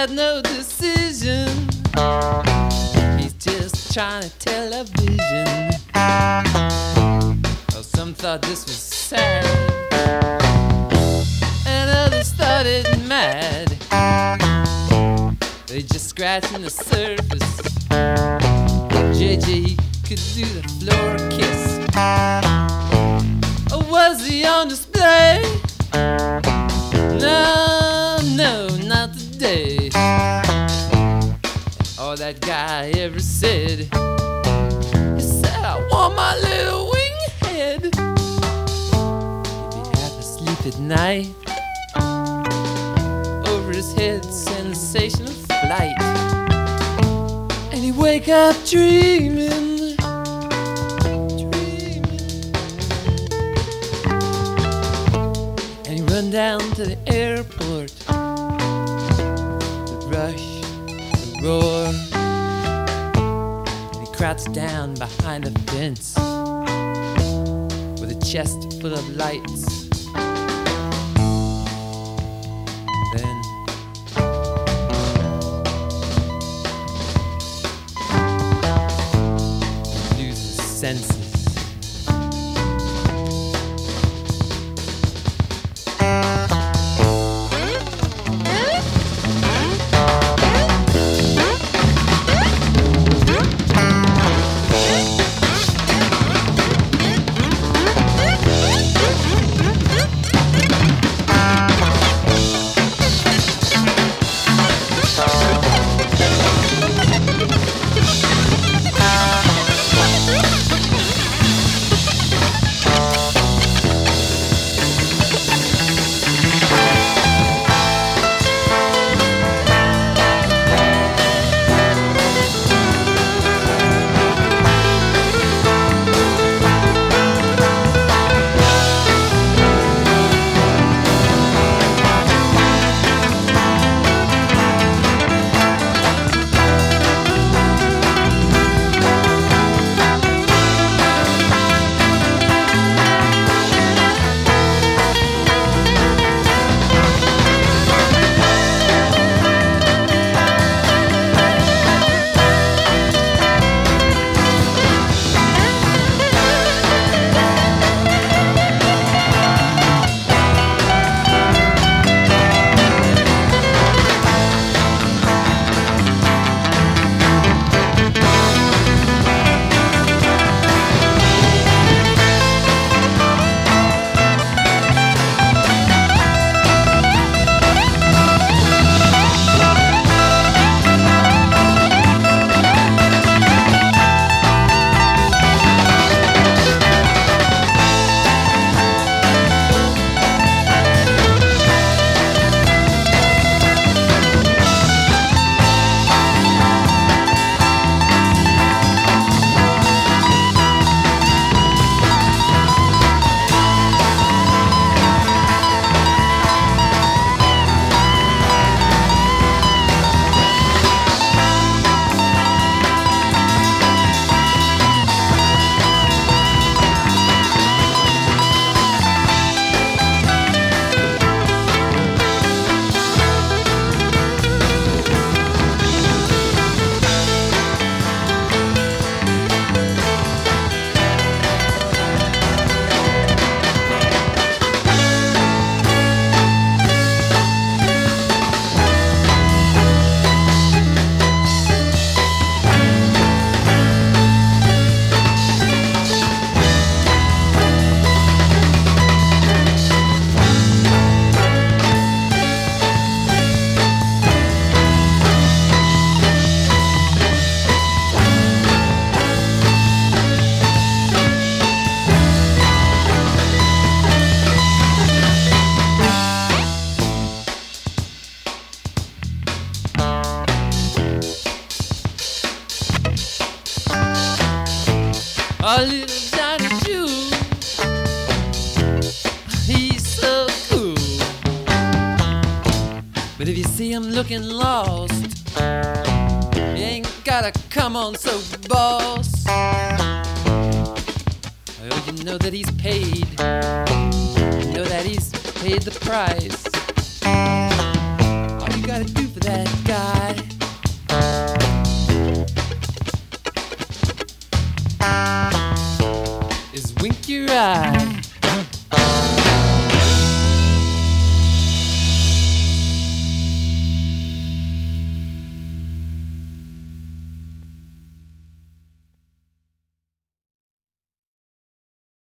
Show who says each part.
Speaker 1: had no decision. He's just trying to tell a vision. Oh, some thought this was sad, and others thought it mad. They just scratching the surface. JJ could do the floor kiss. Or was he on display? No, no, not today. All that guy ever said, he said, I want my little wing head. He'd be half asleep at night. Over his head, sensation of flight. And he'd wake up dreaming, dreaming. And he'd run down to the airport. The rush, the roar. And he crouched down behind a fence with a chest full of lights. Then loses senses. A little Johnny Jew, he's so cool. But if you see him looking lost, you ain't gotta come on so boss. Oh, you know that he's paid. You know that he's paid the price. All you gotta do for that guy is wink your eye.